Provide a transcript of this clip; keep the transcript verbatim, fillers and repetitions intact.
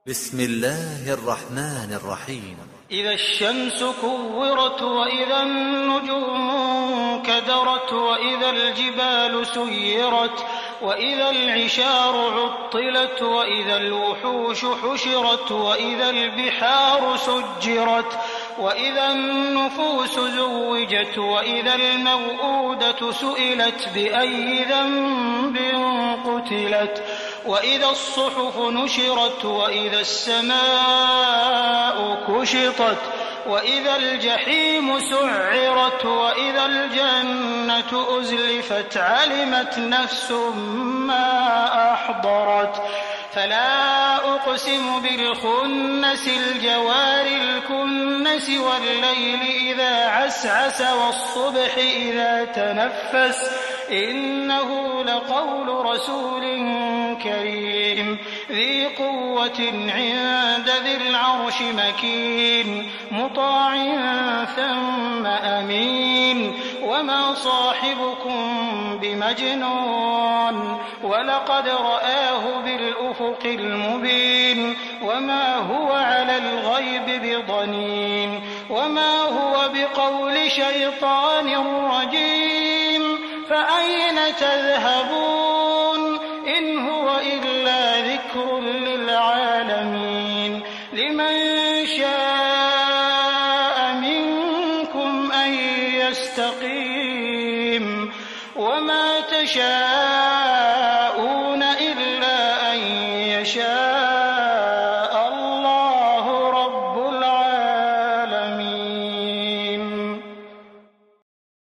بسم الله الرحمن الرحيم. إذا الشمس كورت وإذا النجوم كدرت وإذا الجبال سيرت وإذا العشار عطلت وإذا الوحوش حشرت وإذا البحار سجرت وإذا النفوس زوجت وإذا الموءودة سئلت بأي ذنب قتلت وإذا الصحف نشرت وإذا السماء كشطت وإذا الجحيم سعرت وإذا الجنة أزلفت علمت نفس ما أحضرت فلا أقسم بالخنس الجوار الكنس والليل إذا عسعس والصبح إذا تنفس إنه لقول رسول كريم ذي قوة عند ذي العرش مكين مطاع ثم أمين وما صاحبكم بمجنون ولقد رآه بالأفق المبين وما هو على الغيب بضنين وما هو بقول شيطان رجيم فأين تذهبون إن هو إلا ذكر للعالمين لمن شاء منكم أن يستقيم وما تشاءون